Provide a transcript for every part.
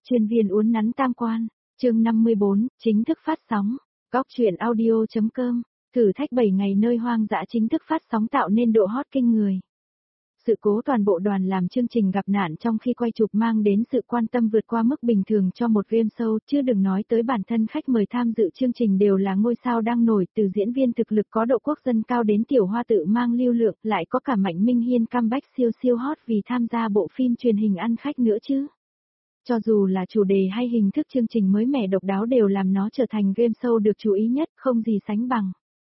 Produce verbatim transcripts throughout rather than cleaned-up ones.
Chuyên viên uốn nắn tam quan, chương năm mươi bốn, chính thức phát sóng. Góc truyện audio.com, thử thách bảy ngày nơi hoang dã chính thức phát sóng tạo nên độ hot kinh người. Sự cố toàn bộ đoàn làm chương trình gặp nạn trong khi quay chụp mang đến sự quan tâm vượt qua mức bình thường cho một game show, chứ đừng nói tới bản thân khách mời tham dự chương trình đều là ngôi sao đang nổi, từ diễn viên thực lực có độ quốc dân cao đến tiểu hoa tự mang lưu lượng, lại có cả Mạnh Minh Hiên comeback siêu siêu hot vì tham gia bộ phim truyền hình ăn khách nữa chứ. Cho dù là chủ đề hay hình thức chương trình mới mẻ độc đáo đều làm nó trở thành game show được chú ý nhất, không gì sánh bằng.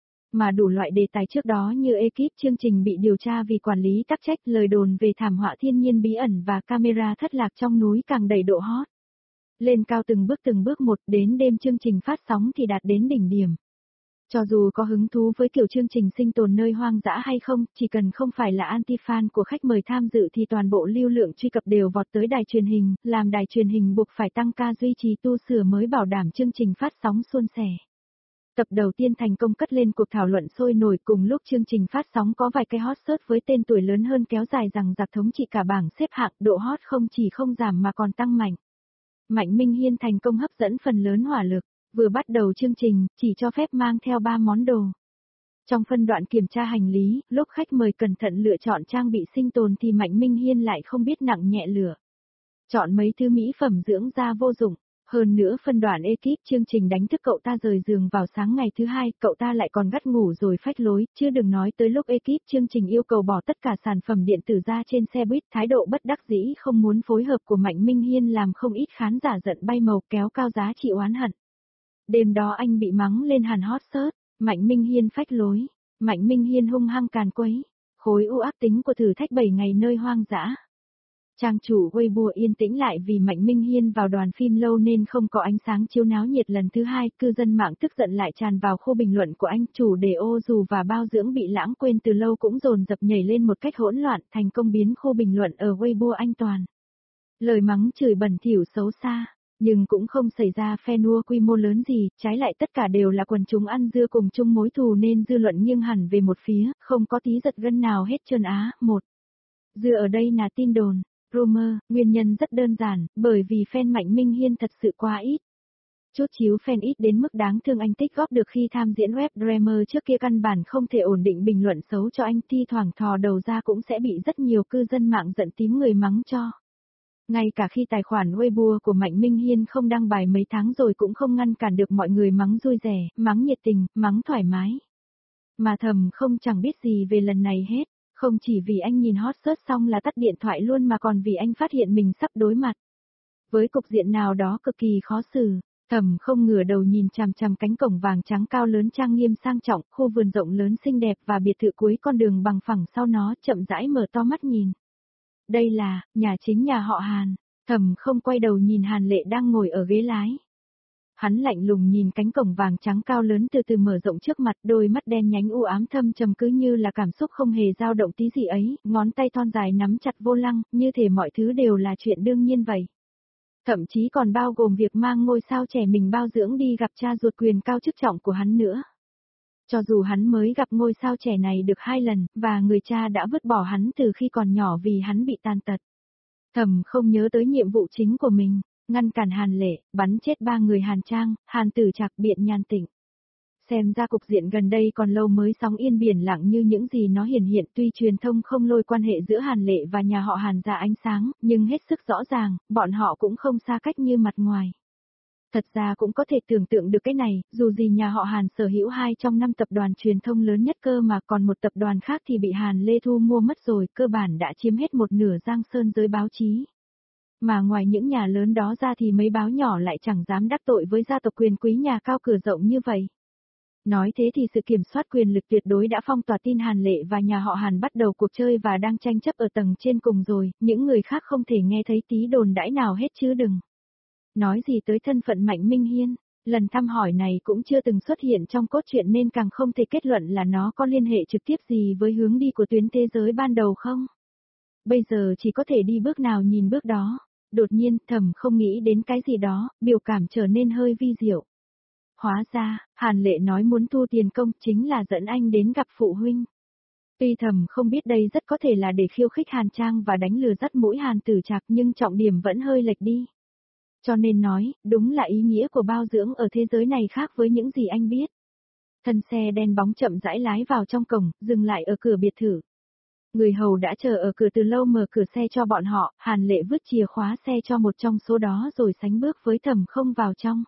Mà đủ loại đề tài trước đó như ekip chương trình bị điều tra vì quản lý tắc trách, lời đồn về thảm họa thiên nhiên bí ẩn và camera thất lạc trong núi càng đầy độ hot. Lên cao từng bước từng bước một, đến đêm chương trình phát sóng thì đạt đến đỉnh điểm. Cho dù có hứng thú với kiểu chương trình sinh tồn nơi hoang dã hay không, chỉ cần không phải là anti-fan của khách mời tham dự thì toàn bộ lưu lượng truy cập đều vọt tới đài truyền hình, làm đài truyền hình buộc phải tăng ca duy trì tu sửa mới bảo đảm chương trình phát sóng suôn sẻ. Tập đầu tiên thành công cất lên cuộc thảo luận sôi nổi, cùng lúc chương trình phát sóng có vài cái hot search với tên tuổi lớn hơn kéo dài rằng giặc thống trị cả bảng xếp hạng, độ hot không chỉ không giảm mà còn tăng mạnh. Mạnh Minh Hiên thành công hấp dẫn phần lớn hỏa lực. Vừa bắt đầu chương trình, chỉ cho phép mang theo ba món đồ. Trong phân đoạn kiểm tra hành lý, lúc khách mời cẩn thận lựa chọn trang bị sinh tồn thì Mạnh Minh Hiên lại không biết nặng nhẹ lựa. Chọn mấy thứ mỹ phẩm dưỡng da vô dụng. Hơn nữa phân đoạn ekip chương trình đánh thức cậu ta rời giường vào sáng ngày thứ hai, cậu ta lại còn gắt ngủ rồi phách lối, chứ đừng nói tới lúc ekip chương trình yêu cầu bỏ tất cả sản phẩm điện tử ra trên xe buýt, thái độ bất đắc dĩ không muốn phối hợp của Mạnh Minh Hiên làm không ít khán giả giận bay màu, kéo cao giá trị oán hận. Đêm đó anh bị mắng lên hẳn hot search, Mạnh Minh Hiên phách lối, Mạnh Minh Hiên hung hăng càn quấy, khối u ác tính của thử thách bảy ngày nơi hoang dã. Trang chủ Weibo yên tĩnh lại vì Mạnh Minh Hiên vào đoàn phim lâu nên không có ánh sáng chiếu náo nhiệt lần thứ hai, cư dân mạng tức giận lại tràn vào khu bình luận của anh, chủ đề ô dù và bao dưỡng bị lãng quên từ lâu cũng dồn dập nhảy lên một cách hỗn loạn, thành công biến khu bình luận ở Weibo anh toàn. Lời mắng chửi bẩn thỉu xấu xa. Nhưng cũng không xảy ra phe nua quy mô lớn gì, trái lại tất cả đều là quần chúng ăn dưa cùng chung mối thù nên dư luận nghiêng hẳn về một phía, không có tí giật gân nào hết trơn á. Một. Dưa ở đây là tin đồn, rumor, nguyên nhân rất đơn giản, bởi vì fan Mạnh Minh Hiên thật sự quá ít. Chút chiếu fan ít đến mức đáng thương anh tích góp được khi tham diễn web drama trước kia căn bản không thể ổn định bình luận xấu cho anh, thi thoảng thò đầu ra cũng sẽ bị rất nhiều cư dân mạng giận tím người mắng cho. Ngay cả khi tài khoản Weibo của Mạnh Minh Hiên không đăng bài mấy tháng rồi cũng không ngăn cản được mọi người mắng vui rẻ, mắng nhiệt tình, mắng thoải mái. Mà thầm không chẳng biết gì về lần này hết, không chỉ vì anh nhìn hot search xong là tắt điện thoại luôn mà còn vì anh phát hiện mình sắp đối mặt với cục diện nào đó cực kỳ khó xử. Thầm không ngửa đầu nhìn chằm chằm cánh cổng vàng trắng cao lớn trang nghiêm sang trọng, khu vườn rộng lớn xinh đẹp và biệt thự cuối con đường bằng phẳng sau nó, chậm rãi mở to mắt nhìn. Đây là, nhà chính nhà họ Hàn. Thầm không quay đầu nhìn Hàn Lệ đang ngồi ở ghế lái. Hắn lạnh lùng nhìn cánh cổng vàng trắng cao lớn từ từ mở rộng trước mặt, đôi mắt đen nhánh u ám thâm trầm cứ như là cảm xúc không hề dao động tí gì ấy, ngón tay thon dài nắm chặt vô lăng, như thể mọi thứ đều là chuyện đương nhiên vậy. Thậm chí còn bao gồm việc mang ngôi sao trẻ mình bao dưỡng đi gặp cha ruột quyền cao chức trọng của hắn nữa. Cho dù hắn mới gặp ngôi sao trẻ này được hai lần, và người cha đã vứt bỏ hắn từ khi còn nhỏ vì hắn bị tàn tật. Thầm không nhớ tới nhiệm vụ chính của mình, ngăn cản Hàn Lệ, bắn chết ba người Hàn Trang, Hàn Tử Trạc, Biện Nhan Tịnh. Xem ra cục diện gần đây còn lâu mới sóng yên biển lặng như những gì nó hiển hiện, tuy truyền thông không lôi quan hệ giữa Hàn Lệ và nhà họ Hàn ra ánh sáng, nhưng hết sức rõ ràng, bọn họ cũng không xa cách như mặt ngoài. Thật ra cũng có thể tưởng tượng được cái này, dù gì nhà họ Hàn sở hữu hai trong năm tập đoàn truyền thông lớn nhất cơ mà còn một tập đoàn khác thì bị Hàn Lê Thu mua mất rồi, cơ bản đã chiếm hết một nửa giang sơn giới báo chí. Mà ngoài những nhà lớn đó ra thì mấy báo nhỏ lại chẳng dám đắc tội với gia tộc quyền quý nhà cao cửa rộng như vậy. Nói thế thì sự kiểm soát quyền lực tuyệt đối đã phong tỏa tin Hàn Lệ và nhà họ Hàn bắt đầu cuộc chơi và đang tranh chấp ở tầng trên cùng rồi, những người khác không thể nghe thấy tí đồn đãi nào hết chứ đừng. Nói gì tới thân phận Mạnh Minh Hiên, lần thăm hỏi này cũng chưa từng xuất hiện trong cốt truyện nên càng không thể kết luận là nó có liên hệ trực tiếp gì với hướng đi của tuyến thế giới ban đầu không. Bây giờ chỉ có thể đi bước nào nhìn bước đó. Đột nhiên, thầm không nghĩ đến cái gì đó, biểu cảm trở nên hơi vi diệu. Hóa ra, Hàn Lệ nói muốn thu tiền công chính là dẫn anh đến gặp phụ huynh. Tuy thầm không biết đây rất có thể là để khiêu khích Hàn Trang và đánh lừa dắt mũi Hàn Tử Trạc nhưng trọng điểm vẫn hơi lệch đi. Cho nên nói, đúng là ý nghĩa của bao dưỡng ở thế giới này khác với những gì anh biết. Thân xe đen bóng chậm rãi lái vào trong cổng, dừng lại ở cửa biệt thự. Người hầu đã chờ ở cửa từ lâu mở cửa xe cho bọn họ, Hàn Lệ vứt chìa khóa xe cho một trong số đó rồi sánh bước với Thẩm Không vào trong.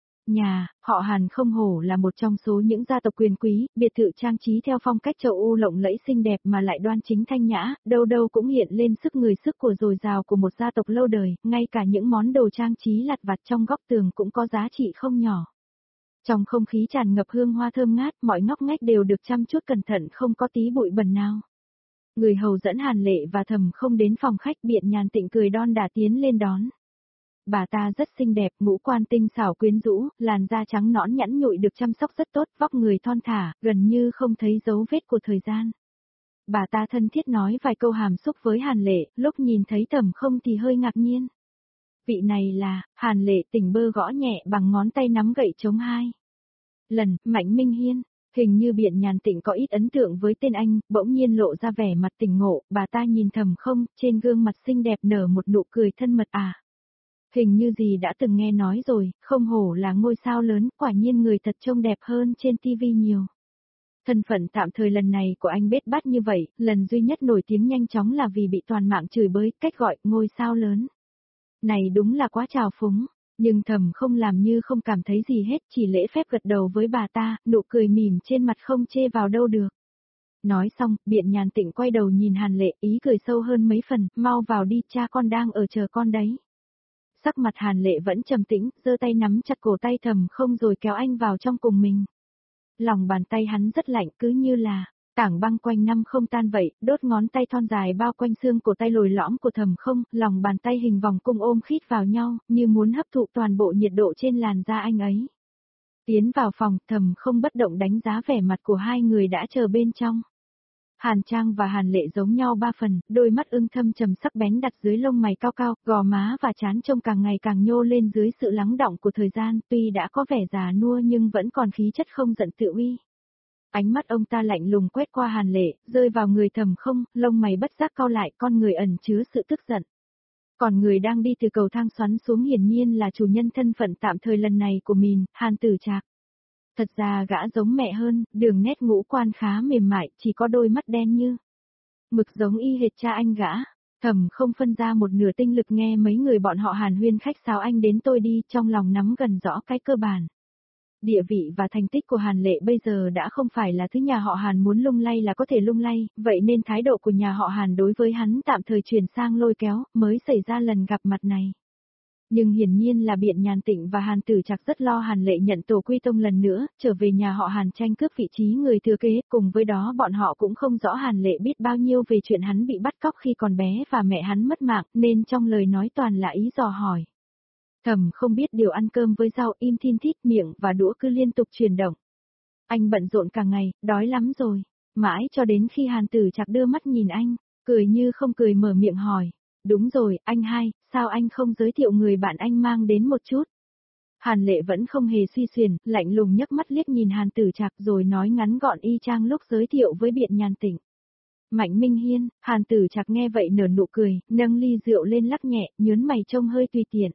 Nhà, họ Hàn không hổ là một trong số những gia tộc quyền quý, biệt thự trang trí theo phong cách châu Âu lộng lẫy xinh đẹp mà lại đoan chính thanh nhã, đâu đâu cũng hiện lên sức người sức của dồi dào của một gia tộc lâu đời, ngay cả những món đồ trang trí lặt vặt trong góc tường cũng có giá trị không nhỏ. Trong không khí tràn ngập hương hoa thơm ngát, mọi ngóc ngách đều được chăm chút cẩn thận không có tí bụi bẩn nào. Người hầu dẫn Hàn Lệ và Thẩm Không đến phòng khách, Biện Nhàn Tịnh cười đon đả tiến lên đón. Bà ta rất xinh đẹp, ngũ quan tinh xảo quyến rũ, làn da trắng nõn nhẵn nhụi được chăm sóc rất tốt, vóc người thon thả, gần như không thấy dấu vết của thời gian. Bà ta thân thiết nói vài câu hàm xúc với Hàn Lệ, lúc nhìn thấy Thẩm Không thì hơi ngạc nhiên. Vị này là, Hàn Lệ tỉnh bơ gõ nhẹ bằng ngón tay nắm gậy chống hai. Lần, Mạnh Minh Hiên. Hình như Biện Nhàn Tịnh có ít ấn tượng với tên anh, bỗng nhiên lộ ra vẻ mặt tỉnh ngộ, bà ta nhìn Thẩm Không, trên gương mặt xinh đẹp nở một nụ cười thân mật à. Hình như gì đã từng nghe nói rồi, không hổ là ngôi sao lớn, quả nhiên người thật trông đẹp hơn trên tivi nhiều. Thân phận tạm thời lần này của anh bết bát như vậy, lần duy nhất nổi tiếng nhanh chóng là vì bị toàn mạng chửi bới, cách gọi ngôi sao lớn. Này đúng là quá trào phúng. Nhưng Thẩm Không làm như không cảm thấy gì hết, chỉ lễ phép gật đầu với bà ta, nụ cười mỉm trên mặt không chê vào đâu được. Nói xong, Biện Nhàn Tịnh quay đầu nhìn Hàn Lệ, ý cười sâu hơn mấy phần, mau vào đi, cha con đang ở chờ con đấy. Sắc mặt Hàn Lệ vẫn trầm tĩnh, giơ tay nắm chặt cổ tay Thẩm Không rồi kéo anh vào trong cùng mình. Lòng bàn tay hắn rất lạnh, cứ như là tảng băng quanh năm không tan vậy, đốt ngón tay thon dài bao quanh xương cổ tay lồi lõm của Thẩm Không, lòng bàn tay hình vòng cung ôm khít vào nhau, như muốn hấp thụ toàn bộ nhiệt độ trên làn da anh ấy. Tiến vào phòng, Thẩm Không bất động đánh giá vẻ mặt của hai người đã chờ bên trong. Hàn Trang và Hàn Lệ giống nhau ba phần, đôi mắt ưng thâm trầm sắc bén đặt dưới lông mày cao cao, gò má và trán trông càng ngày càng nhô lên dưới sự lắng đọng của thời gian, tuy đã có vẻ già nua nhưng vẫn còn khí chất không giận tự uy. Ánh mắt ông ta lạnh lùng quét qua Hàn Lệ, rơi vào người Thẩm Không, lông mày bất giác cau lại, con người ẩn chứa sự tức giận. Còn người đang đi từ cầu thang xoắn xuống hiển nhiên là chủ nhân thân phận tạm thời lần này của mình, Hàn Tử Trạc. Thật ra gã giống mẹ hơn, đường nét ngũ quan khá mềm mại, chỉ có đôi mắt đen như mực giống y hệt cha anh gã. Thẩm Không phân ra một nửa tinh lực nghe mấy người bọn họ hàn huyên khách sáo anh đến tôi đi, trong lòng nắm gần rõ cái cơ bản. Địa vị và thành tích của Hàn Lệ bây giờ đã không phải là thứ nhà họ Hàn muốn lung lay là có thể lung lay, vậy nên thái độ của nhà họ Hàn đối với hắn tạm thời chuyển sang lôi kéo, mới xảy ra lần gặp mặt này. Nhưng hiển nhiên là Biện Nhàn Tịnh và Hàn Tử Trạc rất lo Hàn Lệ nhận tổ quy tông lần nữa, trở về nhà họ Hàn tranh cướp vị trí người thừa kế, cùng với đó bọn họ cũng không rõ Hàn Lệ biết bao nhiêu về chuyện hắn bị bắt cóc khi còn bé và mẹ hắn mất mạng, nên trong lời nói toàn là ý dò hỏi. Thẩm Không biết điều ăn cơm với rau, im thin thít, miệng và đũa cứ liên tục chuyển động. Anh bận rộn cả ngày, đói lắm rồi. Mãi cho đến khi Hàn Tử Trạc đưa mắt nhìn anh, cười như không cười mở miệng hỏi. Đúng rồi, anh hai, sao anh không giới thiệu người bạn anh mang đến một chút? Hàn Lệ vẫn không hề suy xuyển, lạnh lùng nhấc mắt liếc nhìn Hàn Tử Trạc rồi nói ngắn gọn y chang lúc giới thiệu với Biện Nhàn Tịnh. Mạnh Minh Hiên, Hàn Tử Trạc nghe vậy nở nụ cười, nâng ly rượu lên lắc nhẹ, nhớn mày trông hơi tùy tiện.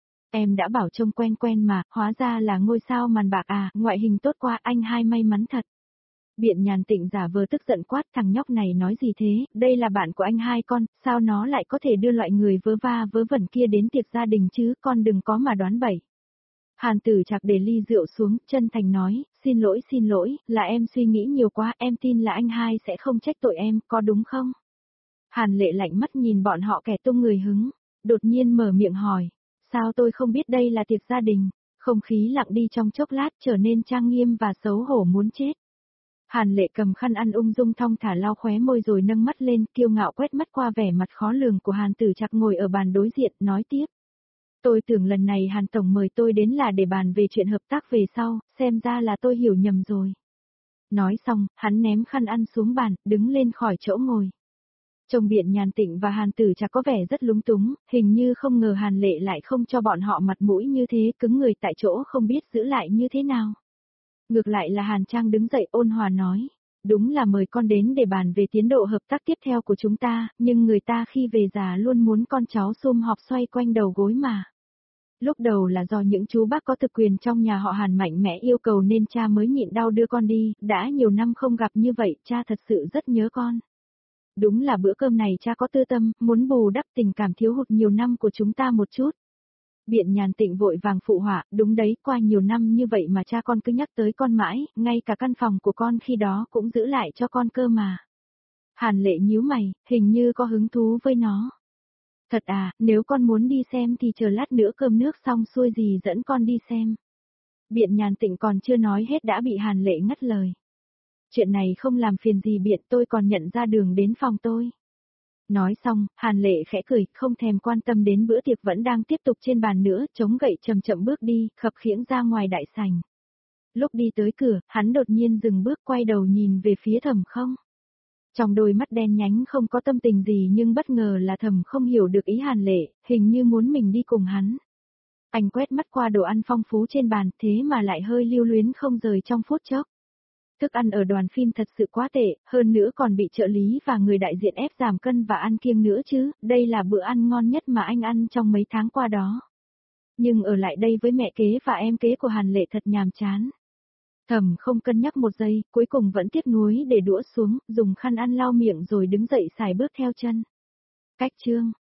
Em đã bảo trông quen quen mà, hóa ra là ngôi sao màn bạc à, ngoại hình tốt quá, anh hai may mắn thật. Biện Nhàn Tịnh giả vờ tức giận quát, thằng nhóc này nói gì thế, đây là bạn của anh hai con, sao nó lại có thể đưa loại người vớ va vớ vẩn kia đến tiệc gia đình chứ, con đừng có mà đoán bậy. Hàn Tử Trạc để ly rượu xuống, chân thành nói, xin lỗi xin lỗi, là em suy nghĩ nhiều quá, em tin là anh hai sẽ không trách tội em, có đúng không? Hàn Lệ lạnh mắt nhìn bọn họ kẻ tung người hứng, đột nhiên mở miệng hỏi, sao tôi không biết đây là tiệc gia đình, không khí lặng đi trong chốc lát trở nên trang nghiêm và xấu hổ muốn chết. Hàn Lệ cầm khăn ăn ung dung thong thả lau khóe môi rồi nâng mắt lên, kiêu ngạo quét mắt qua vẻ mặt khó lường của Hàn Tử Trạc ngồi ở bàn đối diện, nói tiếp. Tôi tưởng lần này Hàn Tổng mời tôi đến là để bàn về chuyện hợp tác về sau, xem ra là tôi hiểu nhầm rồi. Nói xong, hắn ném khăn ăn xuống bàn, đứng lên khỏi chỗ ngồi. Trông Biện Nhàn Tịnh và Hàn Tử Trạc có vẻ rất lúng túng, hình như không ngờ Hàn Lệ lại không cho bọn họ mặt mũi như thế, cứng người tại chỗ không biết giữ lại như thế nào. Ngược lại là Hàn Trang đứng dậy ôn hòa nói, đúng là mời con đến để bàn về tiến độ hợp tác tiếp theo của chúng ta, nhưng người ta khi về già luôn muốn con cháu sum họp xoay quanh đầu gối mà. Lúc đầu là do những chú bác có thực quyền trong nhà họ Hàn mạnh mẽ yêu cầu nên cha mới nhịn đau đưa con đi, đã nhiều năm không gặp như vậy, cha thật sự rất nhớ con. Đúng là bữa cơm này cha có tư tâm, muốn bù đắp tình cảm thiếu hụt nhiều năm của chúng ta một chút. Biện Nhàn Tịnh vội vàng phụ họa, đúng đấy, qua nhiều năm như vậy mà cha con cứ nhắc tới con mãi, ngay cả căn phòng của con khi đó cũng giữ lại cho con cơ mà. Hàn Lệ nhíu mày, hình như có hứng thú với nó. Thật à, nếu con muốn đi xem thì chờ lát nữa cơm nước xong xuôi gì dẫn con đi xem. Biện Nhàn Tịnh còn chưa nói hết đã bị Hàn Lệ ngắt lời. Chuyện này không làm phiền gì Biện, tôi còn nhận ra đường đến phòng tôi. Nói xong, Hàn Lệ khẽ cười, không thèm quan tâm đến bữa tiệc vẫn đang tiếp tục trên bàn nữa, chống gậy chậm chậm bước đi, khập khiễng ra ngoài đại sảnh. Lúc đi tới cửa, hắn đột nhiên dừng bước quay đầu nhìn về phía Thẩm Không. Trong đôi mắt đen nhánh không có tâm tình gì nhưng bất ngờ là Thẩm Không hiểu được ý Hàn Lệ, hình như muốn mình đi cùng hắn. Anh quét mắt qua đồ ăn phong phú trên bàn, thế mà lại hơi lưu luyến không rời trong phút chốc. Thức ăn ở đoàn phim thật sự quá tệ, hơn nữa còn bị trợ lý và người đại diện ép giảm cân và ăn kiêng nữa chứ, đây là bữa ăn ngon nhất mà anh ăn trong mấy tháng qua đó. Nhưng ở lại đây với mẹ kế và em kế của Hàn Lệ thật nhàm chán. Thẩm Không cân nhắc một giây, cuối cùng vẫn tiếc nuối để đũa xuống, dùng khăn ăn lau miệng rồi đứng dậy xài bước theo chân. Cách chương